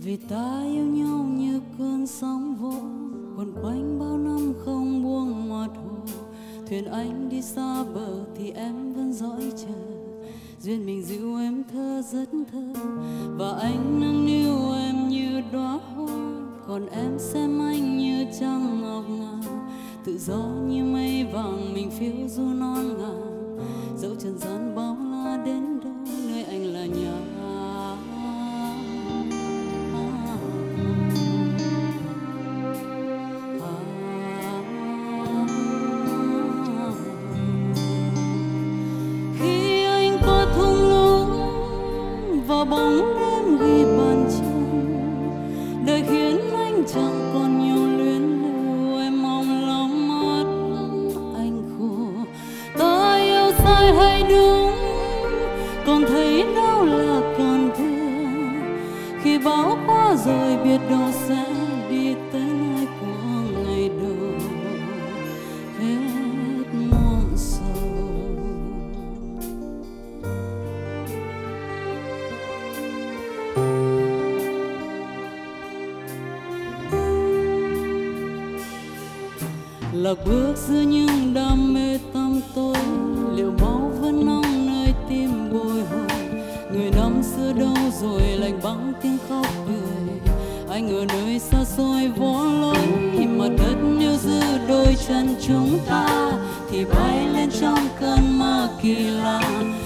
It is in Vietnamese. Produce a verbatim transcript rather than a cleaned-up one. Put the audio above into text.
Vì ta yêu nhau như cơn sóng vỗ quẩn quanh bao năm không buông mặt hồ. Thuyền anh đi xa bờ thì em vẫn dõi chờ. Duyên mình dịu em thơ rất thơ, và anh nâng niu em như đóa hoa. Còn em xem anh như trăng ngọc ngà, tự do như mây vàng mình phiêu du non ngàn. Dẫu trần gian bao la đến đâu, nơi anh là nhà. Khi anh qua thung lũng và bóng đêm ghi bàn chân, đời khiến anh chẳng còn nhiều luyến lưu. Em mong lòng mắt anh khô, ta yêu sai hay đúng, còn thấy đau là còn thương. Khi bão qua rồi biết đâu sẽ đi tới nơi của ngày đầu hết muộn sầu. Lạc bước giữa những đam mê tăm tối, liệu máu vẫn nóng nơi tim bồi hồi. Người năm xưa đâu rồi lạnh băng tiếng khóc cười. Anh ở nơi xa xôi vô lối, mặt đất nếu giữ đôi chân chúng ta thì bay lên trong cơn mơ kỳ lạ.